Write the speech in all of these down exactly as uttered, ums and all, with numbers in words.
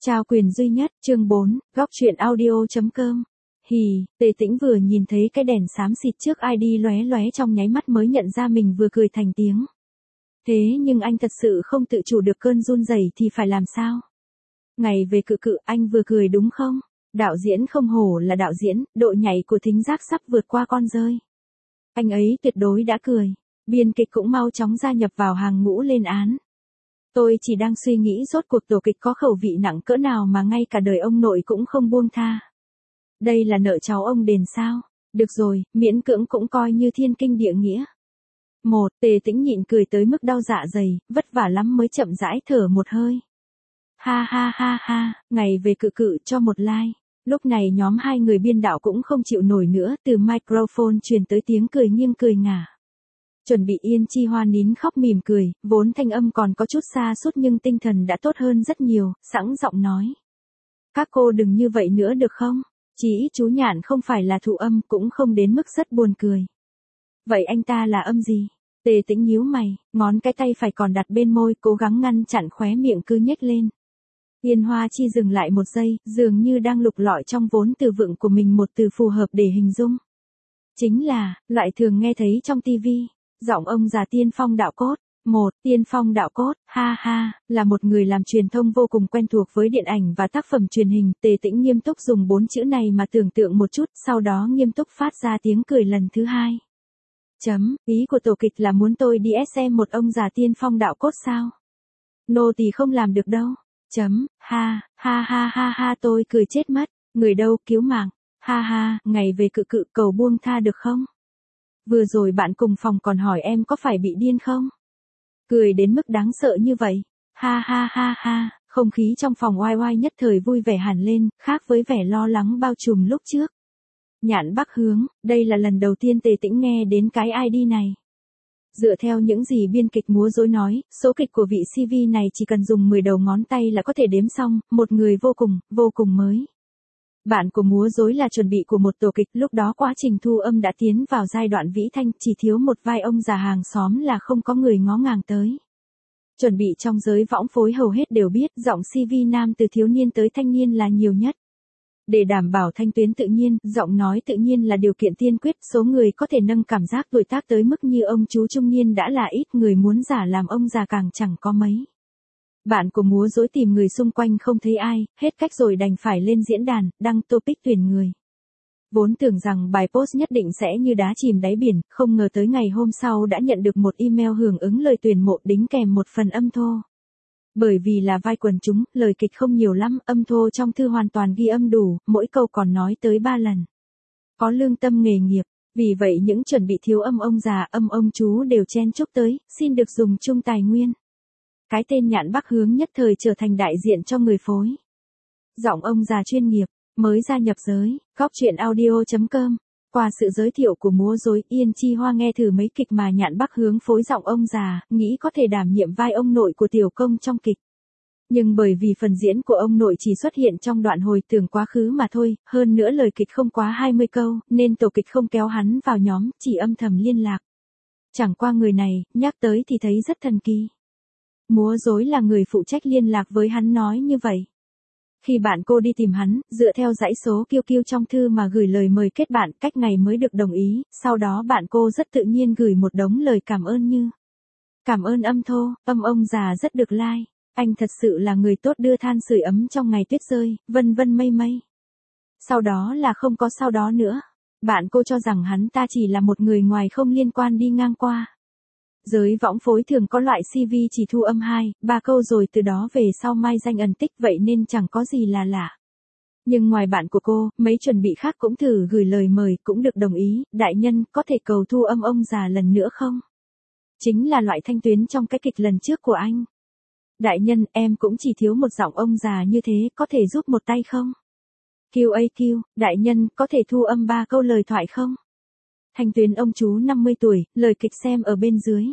Trao quyền duy nhất, chương bốn, góc truyện audio.com. Hì, Tề Tĩnh vừa nhìn thấy cái đèn xám xịt trước i đê lóe lóe trong nháy mắt mới nhận ra mình vừa cười thành tiếng. Thế nhưng anh thật sự không tự chủ được cơn run rẩy thì phải làm sao? Ngày về cự cự anh vừa cười đúng không? Đạo diễn không hổ là đạo diễn, độ nhạy của thính giác sắp vượt qua con dơi. Anh ấy tuyệt đối đã cười. Biên kịch cũng mau chóng gia nhập vào hàng ngũ lên án. Tôi chỉ đang suy nghĩ rốt cuộc tổ kịch có khẩu vị nặng cỡ nào mà ngay cả đời ông nội cũng không buông tha. Đây là nợ cháu ông đền sao? Được rồi, miễn cưỡng cũng coi như thiên kinh địa nghĩa. Một, Tề Tĩnh nhịn cười tới mức đau dạ dày, vất vả lắm mới chậm rãi thở một hơi. Ha ha ha ha, ngày về cự cự cho một like. Lúc này nhóm hai người biên đạo cũng không chịu nổi nữa, từ microphone truyền tới tiếng cười nghiêng cười ngả. Chuẩn bị Yên Chi Hoa nín khóc mỉm cười, vốn thanh âm còn có chút xa sút nhưng tinh thần đã tốt hơn rất nhiều, sẵn giọng nói. Các cô đừng như vậy nữa được không? Chỉ chú Nhạn không phải là thụ âm cũng không đến mức rất buồn cười. Vậy anh ta là âm gì? Tề Tĩnh nhíu mày, ngón cái tay phải còn đặt bên môi cố gắng ngăn chặn khóe miệng cứ nhếch lên. Yên Hoa Chi dừng lại một giây, dường như đang lục lọi trong vốn từ vựng của mình một từ phù hợp để hình dung. Chính là, loại thường nghe thấy trong tivi. Giọng ông già Tiên Phong đạo cốt. Một, Tiên Phong đạo cốt, ha ha, là một người làm truyền thông vô cùng quen thuộc với điện ảnh và tác phẩm truyền hình. Tề Tĩnh nghiêm túc dùng bốn chữ này mà tưởng tượng một chút, sau đó nghiêm túc phát ra tiếng cười lần thứ hai. Chấm, ý của tổ kịch là muốn tôi đi xem một ông già Tiên Phong đạo cốt sao? Nô tỳ không làm được đâu. Chấm, ha, ha ha ha ha tôi cười chết mất, người đâu cứu mạng, ha ha, ngày về cự cự cầu buông tha được không? Vừa rồi bạn cùng phòng còn hỏi em có phải bị điên không? Cười đến mức đáng sợ như vậy. Ha ha ha ha, không khí trong phòng oai oai nhất thời vui vẻ hẳn lên, khác với vẻ lo lắng bao trùm lúc trước. Nhạn Bắc Hướng, đây là lần đầu tiên Tề Tĩnh nghe đến cái i đê này. Dựa theo những gì biên kịch múa rối nói, số kịch của vị xê vê này chỉ cần dùng mười đầu ngón tay là có thể đếm xong, một người vô cùng, vô cùng mới. Bạn của múa rối là chuẩn bị của một tổ kịch, lúc đó quá trình thu âm đã tiến vào giai đoạn vĩ thanh, chỉ thiếu một vai ông già hàng xóm là không có người ngó ngàng tới. Chuẩn bị trong giới võng phối hầu hết đều biết, giọng xê vê nam từ thiếu niên tới thanh niên là nhiều nhất. Để đảm bảo thanh tuyến tự nhiên, giọng nói tự nhiên là điều kiện tiên quyết, số người có thể nâng cảm giác tuổi tác tới mức như ông chú trung niên đã là ít, người muốn giả làm ông già càng chẳng có mấy. Bạn của múa rối tìm người xung quanh không thấy ai, hết cách rồi đành phải lên diễn đàn, đăng topic tuyển người. Vốn tưởng rằng bài post nhất định sẽ như đá chìm đáy biển, không ngờ tới ngày hôm sau đã nhận được một email hưởng ứng lời tuyển mộ đính kèm một phần âm thô. Bởi vì là vai quần chúng, lời kịch không nhiều lắm, âm thô trong thư hoàn toàn ghi âm đủ, mỗi câu còn nói tới ba lần. Có lương tâm nghề nghiệp, vì vậy những chuẩn bị thiếu âm ông già, âm ông chú đều chen chúc tới, xin được dùng chung tài nguyên. Cái tên Nhạn Bắc Hướng nhất thời trở thành đại diện cho người phối. Giọng ông già chuyên nghiệp, mới gia nhập giới, góc truyện audio.com. Qua sự giới thiệu của múa rối, Yên Chi Hoa nghe thử mấy kịch mà Nhạn Bắc Hướng phối giọng ông già, nghĩ có thể đảm nhiệm vai ông nội của tiểu công trong kịch. Nhưng bởi vì phần diễn của ông nội chỉ xuất hiện trong đoạn hồi tưởng quá khứ mà thôi, hơn nữa lời kịch không quá hai mươi câu, nên tổ kịch không kéo hắn vào nhóm, chỉ âm thầm liên lạc. Chẳng qua người này, nhắc tới thì thấy rất thần kỳ. Múa rối là người phụ trách liên lạc với hắn nói như vậy. Khi bạn cô đi tìm hắn, dựa theo dãy số kiu kiu trong thư mà gửi lời mời kết bạn, cách ngày mới được đồng ý, sau đó bạn cô rất tự nhiên gửi một đống lời cảm ơn như: cảm ơn âm thô, âm ông già rất được like, anh thật sự là người tốt đưa than sưởi ấm trong ngày tuyết rơi, vân vân mây mây. Sau đó là không có sau đó nữa. Bạn cô cho rằng hắn ta chỉ là một người ngoài không liên quan đi ngang qua. Giới võng phối thường có loại xê vê chỉ thu âm hai, ba câu rồi từ đó về sau mai danh ẩn tích, vậy nên chẳng có gì là lạ. Nhưng ngoài bạn của cô, mấy chuẩn bị khác cũng thử gửi lời mời, cũng được đồng ý. Đại nhân, có thể cầu thu âm ông già lần nữa không? Chính là loại thanh tuyến trong cái kịch lần trước của anh. Đại nhân, em cũng chỉ thiếu một giọng ông già như thế, có thể giúp một tay không? quy a quy, đại nhân, có thể thu âm ba câu lời thoại không? Thanh tuyến ông chú năm mươi tuổi, lời kịch xem ở bên dưới.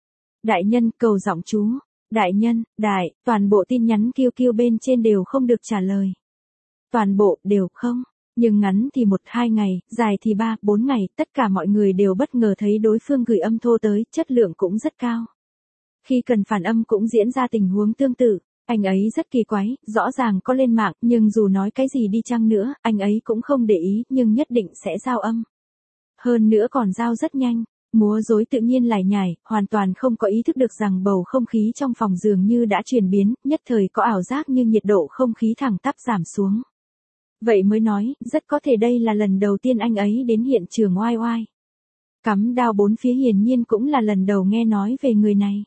Đại nhân, cầu giọng chú. Đại nhân, đại, toàn bộ tin nhắn quy a quy bên trên đều không được trả lời. Toàn bộ, đều không. Nhưng ngắn thì một hai ngày, dài thì ba, bốn ngày, tất cả mọi người đều bất ngờ thấy đối phương gửi âm thô tới, chất lượng cũng rất cao. Khi cần phản âm cũng diễn ra tình huống tương tự. Anh ấy rất kỳ quái, rõ ràng có lên mạng, nhưng dù nói cái gì đi chăng nữa, anh ấy cũng không để ý, nhưng nhất định sẽ giao âm. Hơn nữa còn giao rất nhanh. Múa rối tự nhiên lải nhải, hoàn toàn không có ý thức được rằng bầu không khí trong phòng dường như đã chuyển biến, nhất thời có ảo giác như nhiệt độ không khí thẳng tắp giảm xuống. Vậy mới nói, rất có thể đây là lần đầu tiên anh ấy đến hiện trường oai oai. Cắm đao bốn phía hiển nhiên cũng là lần đầu nghe nói về người này.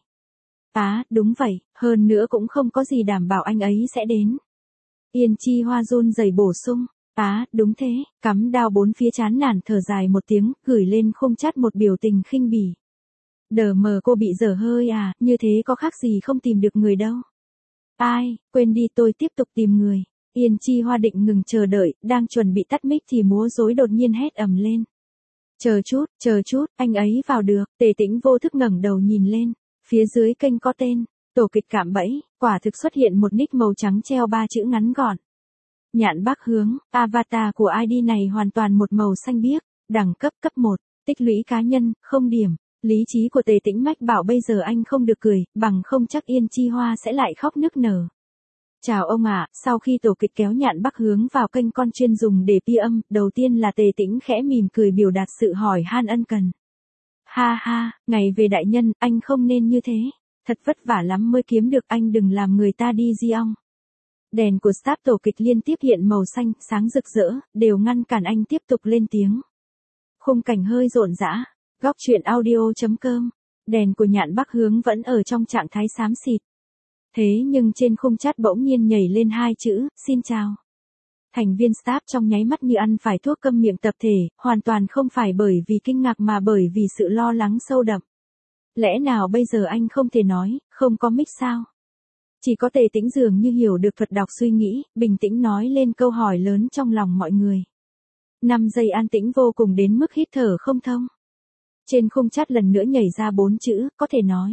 Á, đúng vậy, hơn nữa cũng không có gì đảm bảo anh ấy sẽ đến. Yên Chi Hoa run rẩy bổ sung. Á, đúng thế, cắm đao bốn phía chán nản thở dài một tiếng, gửi lên khung chat một biểu tình khinh bỉ. Đờ mờ cô bị dở hơi à, như thế có khác gì không tìm được người đâu. Ai, quên đi tôi tiếp tục tìm người. Yên Chi Hoa định ngừng chờ đợi, đang chuẩn bị tắt mic thì múa rối đột nhiên hét ầm lên. Chờ chút, chờ chút, anh ấy vào được, Tề Tĩnh vô thức ngẩng đầu nhìn lên. Phía dưới kênh có tên, tổ kịch cạm bẫy, quả thực xuất hiện một nick màu trắng treo ba chữ ngắn gọn. Nhạn Bắc Hướng, avatar của i đê này hoàn toàn một màu xanh biếc, đẳng cấp cấp một, tích lũy cá nhân, không điểm. Lý trí của Tề Tĩnh mách bảo bây giờ anh không được cười, bằng không chắc Yên Chi Hoa sẽ lại khóc nức nở. Chào ông ạ, sau khi tổ kịch kéo Nhạn Bắc Hướng vào kênh con chuyên dùng để pi âm, đầu tiên là Tề Tĩnh khẽ mỉm cười biểu đạt sự hỏi han ân cần. Ha ha, ngày về đại nhân, anh không nên như thế. Thật vất vả lắm mới kiếm được, anh đừng làm người ta đi di ong. Đèn của staff tổ kịch liên tiếp hiện màu xanh, sáng rực rỡ, đều ngăn cản anh tiếp tục lên tiếng. Khung cảnh hơi rộn rã, góc truyện audio.com. Đèn của Nhạn Bắc Hướng vẫn ở trong trạng thái xám xịt. Thế nhưng trên khung chat bỗng nhiên nhảy lên hai chữ, xin chào. Thành viên staff trong nháy mắt như ăn phải thuốc câm miệng tập thể, hoàn toàn không phải bởi vì kinh ngạc mà bởi vì sự lo lắng sâu đậm. Lẽ nào bây giờ anh không thể nói, không có mic sao? Chỉ có Tề Tĩnh dường như hiểu được thuật đọc suy nghĩ, bình tĩnh nói lên câu hỏi lớn trong lòng mọi người. năm giây an tĩnh vô cùng đến mức hít thở không thông. Trên khung chat lần nữa nhảy ra bốn chữ, có thể nói.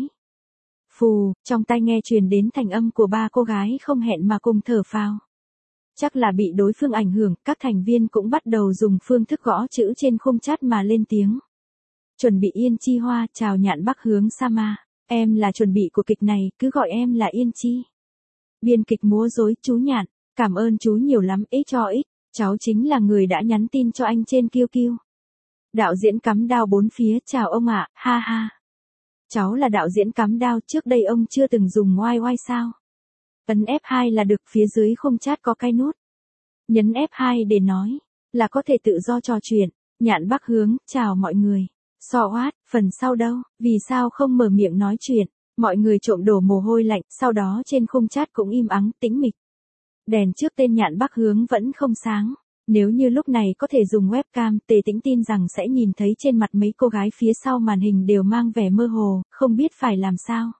Phù, trong tai nghe truyền đến thành âm của ba cô gái không hẹn mà cùng thở phào. Chắc là bị đối phương ảnh hưởng, các thành viên cũng bắt đầu dùng phương thức gõ chữ trên khung chat mà lên tiếng. Chuẩn bị Yên Chi Hoa, chào Nhạn Bắc Hướng Sama, em là chuẩn bị của kịch này, cứ gọi em là Yên Chi. Biên kịch múa rối, chú Nhạn, cảm ơn chú nhiều lắm, ít cho ít, cháu chính là người đã nhắn tin cho anh trên Q Q. Đạo diễn cắm đao bốn phía, chào ông ạ, ha ha. Cháu là đạo diễn cắm đao, trước đây ông chưa từng dùng oai oai sao? Ấn F hai là được, phía dưới khung chat có cái nút. Nhấn F hai để nói, là có thể tự do trò chuyện. Nhạn Bắc Hướng, chào mọi người. So what, phần sau đâu, vì sao không mở miệng nói chuyện? Mọi người trộm đổ mồ hôi lạnh, sau đó trên khung chat cũng im ắng, tĩnh mịch. Đèn trước tên Nhạn Bắc Hướng vẫn không sáng. Nếu như lúc này có thể dùng webcam, Tề Tĩnh tin rằng sẽ nhìn thấy trên mặt mấy cô gái phía sau màn hình đều mang vẻ mơ hồ, không biết phải làm sao.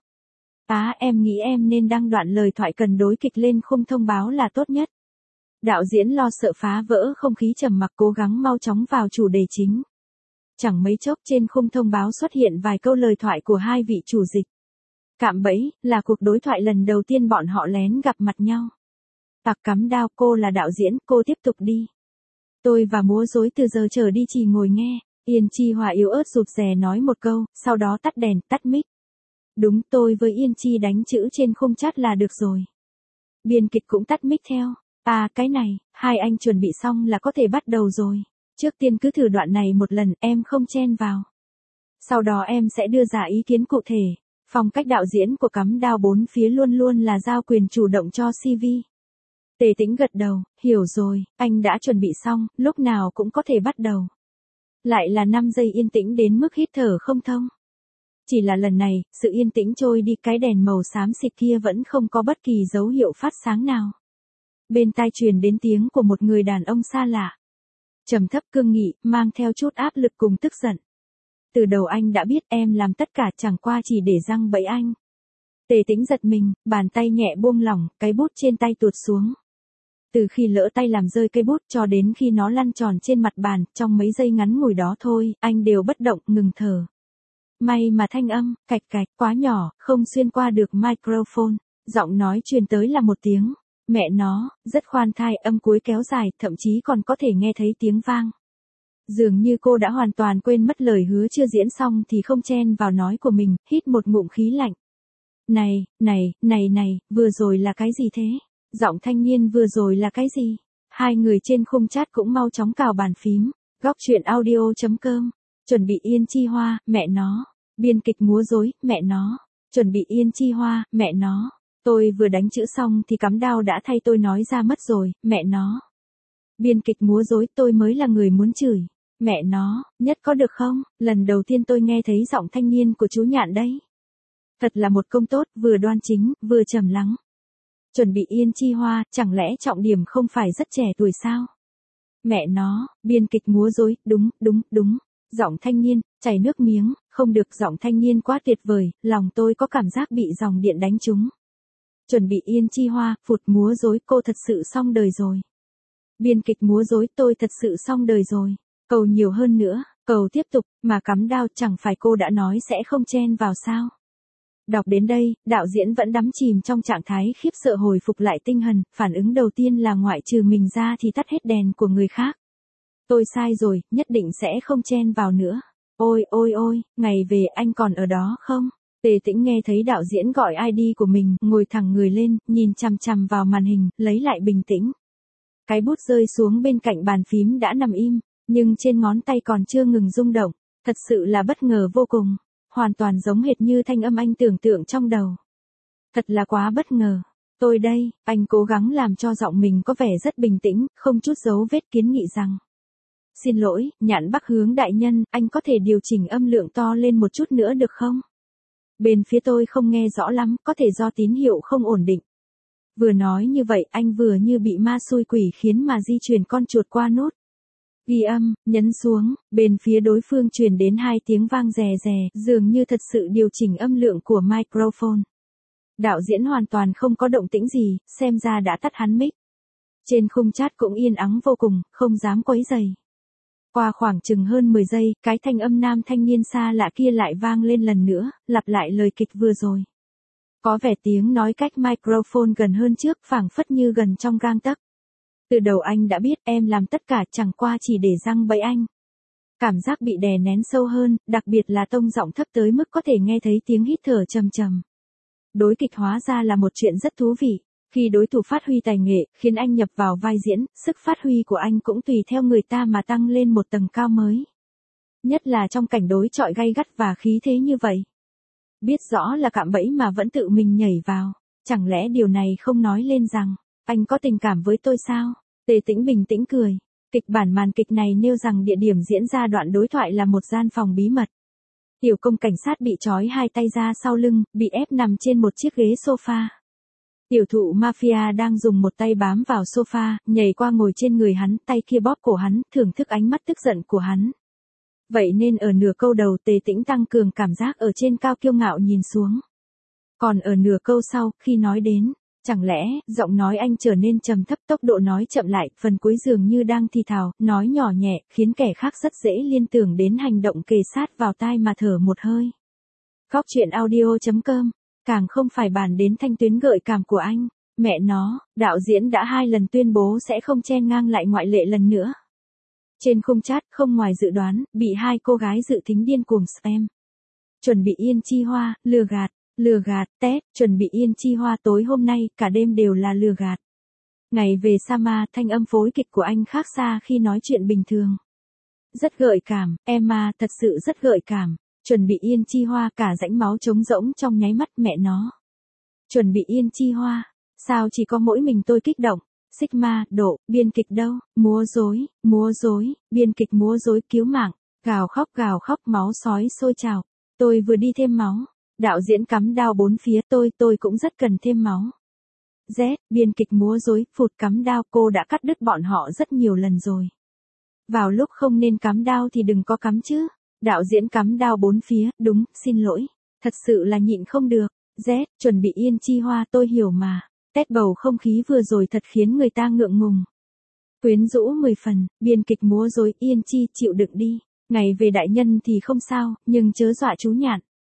Á, em nghĩ em nên đăng đoạn lời thoại cần đối kịch lên khung thông báo là tốt nhất. Đạo diễn lo sợ phá vỡ không khí trầm mặc cố gắng mau chóng vào chủ đề chính. Chẳng mấy chốc trên khung thông báo xuất hiện vài câu lời thoại của hai vị chủ dịch. Cạm bẫy, là cuộc đối thoại lần đầu tiên bọn họ lén gặp mặt nhau. Tặc cắm đao, cô là đạo diễn, cô tiếp tục đi. Tôi và múa rối từ giờ trở đi chỉ ngồi nghe. Yên Chi Hòa yếu ớt rụt rè nói một câu, sau đó tắt đèn, tắt mic. Đúng, tôi với Yên Chi đánh chữ trên khung chat là được rồi. Biên kịch cũng tắt mic theo. À, cái này, hai anh chuẩn bị xong là có thể bắt đầu rồi. Trước tiên cứ thử đoạn này một lần, em không chen vào. Sau đó em sẽ đưa ra ý kiến cụ thể. Phong cách đạo diễn của cắm đao bốn phía luôn luôn là giao quyền chủ động cho xê vê. Tề Tĩnh gật đầu, hiểu rồi, anh đã chuẩn bị xong, lúc nào cũng có thể bắt đầu. Lại là năm giây yên tĩnh đến mức hít thở không thông. Chỉ là lần này, sự yên tĩnh trôi đi, cái đèn màu xám xịt kia vẫn không có bất kỳ dấu hiệu phát sáng nào. Bên tai truyền đến tiếng của một người đàn ông xa lạ. Trầm thấp cương nghị, mang theo chút áp lực cùng tức giận. Từ đầu anh đã biết em làm tất cả chẳng qua chỉ để giăng bẫy anh. Tề Tĩnh giật mình, bàn tay nhẹ buông lỏng, cái bút trên tay tuột xuống. Từ khi lỡ tay làm rơi cây bút cho đến khi nó lăn tròn trên mặt bàn, trong mấy giây ngắn ngủi đó thôi, anh đều bất động, ngừng thở. May mà thanh âm, cạch cạch, quá nhỏ, không xuyên qua được microphone. Giọng nói truyền tới là một tiếng. Mẹ nó, rất khoan thai, âm cuối kéo dài, thậm chí còn có thể nghe thấy tiếng vang. Dường như cô đã hoàn toàn quên mất lời hứa chưa diễn xong thì không chen vào nói của mình, hít một ngụm khí lạnh. Này, này, này này, vừa rồi là cái gì thế? Giọng thanh niên vừa rồi là cái gì? Hai người trên khung chat cũng mau chóng cào bàn phím. Góc chuyện audio.com. Chuẩn bị Yên Chi Hoa, mẹ nó. Biên kịch múa rối, mẹ nó. Chuẩn bị Yên Chi Hoa, mẹ nó. Tôi vừa đánh chữ xong thì cắm đao đã thay tôi nói ra mất rồi, mẹ nó. Biên kịch múa rối, tôi mới là người muốn chửi. Mẹ nó, nhất có được không? Lần đầu tiên tôi nghe thấy giọng thanh niên của chú Nhạn đấy. Thật là một công tốt, vừa đoan chính, vừa trầm lắng. Chuẩn bị Yên Chi Hoa, chẳng lẽ trọng điểm không phải rất trẻ tuổi sao? Mẹ nó, biên kịch múa rối, đúng, đúng, đúng. Giọng thanh niên, chảy nước miếng, không được, giọng thanh niên quá tuyệt vời, lòng tôi có cảm giác bị dòng điện đánh trúng. Chuẩn bị Yên Chi Hoa, phụt múa rối, cô thật sự xong đời rồi. Biên kịch múa rối, tôi thật sự xong đời rồi. Cầu nhiều hơn nữa, cầu tiếp tục, mà cắm đao, chẳng phải cô đã nói sẽ không chen vào sao? Đọc đến đây, đạo diễn vẫn đắm chìm trong trạng thái khiếp sợ hồi phục lại tinh thần, phản ứng đầu tiên là ngoại trừ mình ra thì tắt hết đèn của người khác. Tôi sai rồi, nhất định sẽ không chen vào nữa. Ôi ôi ôi, ngày về anh còn ở đó không? Tề Tĩnh nghe thấy đạo diễn gọi i đê của mình, ngồi thẳng người lên, nhìn chằm chằm vào màn hình, lấy lại bình tĩnh. Cái bút rơi xuống bên cạnh bàn phím đã nằm im, nhưng trên ngón tay còn chưa ngừng rung động, thật sự là bất ngờ vô cùng. Hoàn toàn giống hệt như thanh âm anh tưởng tượng trong đầu. Thật là quá bất ngờ. Tôi đây, anh cố gắng làm cho giọng mình có vẻ rất bình tĩnh, không chút dấu vết kiến nghị rằng. Xin lỗi, Nhạn Bắc Hướng đại nhân, anh có thể điều chỉnh âm lượng to lên một chút nữa được không? Bên phía tôi không nghe rõ lắm, có thể do tín hiệu không ổn định. Vừa nói như vậy anh vừa như bị ma xui quỷ khiến mà di chuyển con chuột qua nút. Ghi âm, nhấn xuống, bên phía đối phương truyền đến hai tiếng vang rè rè, dường như thật sự điều chỉnh âm lượng của microphone. Đạo diễn hoàn toàn không có động tĩnh gì, xem ra đã tắt hắn mic. Trên khung chat cũng yên ắng vô cùng, không dám quấy rầy. Qua khoảng chừng hơn mười giây, cái thanh âm nam thanh niên xa lạ kia lại vang lên lần nữa, lặp lại lời kịch vừa rồi. Có vẻ tiếng nói cách microphone gần hơn trước, phảng phất như gần trong gang tấc. Từ đầu anh đã biết em làm tất cả chẳng qua chỉ để răng bẫy anh. Cảm giác bị đè nén sâu hơn, đặc biệt là tông giọng thấp tới mức có thể nghe thấy tiếng hít thở trầm trầm. Đối kịch hóa ra là một chuyện rất thú vị. Khi đối thủ phát huy tài nghệ, khiến anh nhập vào vai diễn, sức phát huy của anh cũng tùy theo người ta mà tăng lên một tầng cao mới. Nhất là trong cảnh đối chọi gay gắt và khí thế như vậy. Biết rõ là cạm bẫy mà vẫn tự mình nhảy vào. Chẳng lẽ điều này không nói lên rằng, anh có tình cảm với tôi sao? Tề Tĩnh bình tĩnh cười. Kịch bản màn kịch này nêu rằng địa điểm diễn ra đoạn đối thoại là một gian phòng bí mật. Tiểu công cảnh sát bị trói hai tay ra sau lưng, bị ép nằm trên một chiếc ghế sofa. Tiểu thụ mafia đang dùng một tay bám vào sofa, nhảy qua ngồi trên người hắn, tay kia bóp cổ hắn, thưởng thức ánh mắt tức giận của hắn. Vậy nên ở nửa câu đầu Tề Tĩnh tăng cường cảm giác ở trên cao kiêu ngạo nhìn xuống. Còn ở nửa câu sau, khi nói đến, chẳng lẽ, giọng nói anh trở nên trầm thấp, tốc độ nói chậm lại, phần cuối dường như đang thì thào, nói nhỏ nhẹ, khiến kẻ khác rất dễ liên tưởng đến hành động kề sát vào tai mà thở một hơi. Góc chuyện audio.com, càng không phải bàn đến thanh tuyến gợi cảm của anh. Mẹ nó, đạo diễn đã hai lần tuyên bố sẽ không chen ngang lại ngoại lệ lần nữa. Trên khung chat, không ngoài dự đoán, bị hai cô gái dự tính điên cuồng spam. Chuẩn bị Yên Chi Hoa, lừa gạt. Lừa gạt, tét, chuẩn bị Yên Chi Hoa tối hôm nay, cả đêm đều là lừa gạt. Ngày về Sama, thanh âm phối kịch của anh khác xa khi nói chuyện bình thường. Rất gợi cảm, Emma, thật sự rất gợi cảm. Chuẩn bị Yên Chi Hoa, cả rãnh máu trống rỗng trong nháy mắt mẹ nó. Chuẩn bị Yên Chi Hoa, sao chỉ có mỗi mình tôi kích động. Sigma, độ, biên kịch đâu, múa rối, múa rối, biên kịch múa rối cứu mạng, gào khóc gào khóc máu sói sôi trào. Tôi vừa đi thêm máu. Đạo diễn cắm đao bốn phía tôi, tôi cũng rất cần thêm máu. Z, biên kịch múa rối, phụt cắm đao, cô đã cắt đứt bọn họ rất nhiều lần rồi. Vào lúc không nên cắm đao thì đừng có cắm chứ. Đạo diễn cắm đao bốn phía, đúng, xin lỗi. Thật sự là nhịn không được. Z, chuẩn bị Yên Chi Hoa, tôi hiểu mà. Tét bầu không khí vừa rồi thật khiến người ta ngượng ngùng. Quyến rũ mười phần, biên kịch múa rối, Yên Chi chịu đựng đi. Ngày về đại nhân thì không sao, nhưng chớ dọa chú Nhạn.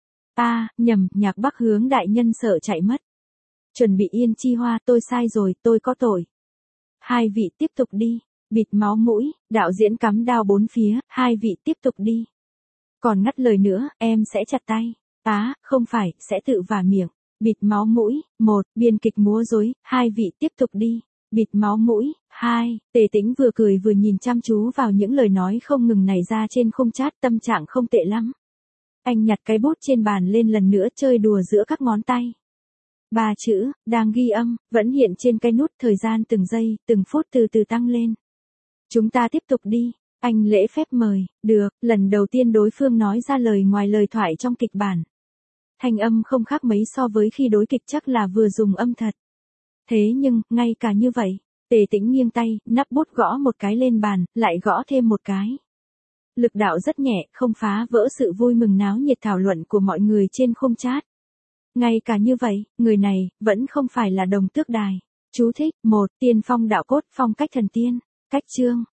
À, nhầm, Nhạc Bắc Hướng đại nhân sợ chạy mất. Chuẩn bị Yên Chi Hoa, tôi sai rồi, tôi có tội. Hai vị tiếp tục đi. Bịt máu mũi, đạo diễn cắm đao bốn phía, hai vị tiếp tục đi. Còn ngắt lời nữa, em sẽ chặt tay. Á, à, không phải, sẽ tự vả miệng. Bịt máu mũi, một, biên kịch múa rối, hai vị tiếp tục đi. Bịt máu mũi, hai, Tề Tĩnh vừa cười vừa nhìn chăm chú vào những lời nói không ngừng nảy ra trên khung chat, tâm trạng không tệ lắm. Anh nhặt cái bút trên bàn lên lần nữa chơi đùa giữa các ngón tay. Ba chữ, đang ghi âm, vẫn hiện trên cái nút, thời gian từng giây, từng phút từ từ tăng lên. Chúng ta tiếp tục đi, anh lễ phép mời, được, lần đầu tiên đối phương nói ra lời ngoài lời thoại trong kịch bản. Thanh âm không khác mấy so với khi đối kịch, chắc là vừa dùng âm thật. Thế nhưng, ngay cả như vậy, Tề Tĩnh nghiêng tay, nắp bút gõ một cái lên bàn, lại gõ thêm một cái. Lực đạo rất nhẹ, không phá vỡ sự vui mừng náo nhiệt thảo luận của mọi người trên khung chat. Ngay cả như vậy, người này, vẫn không phải là Đồng Tước Đài. Chú thích, một, Tiên phong đạo cốt, phong cách thần tiên. Cách chương.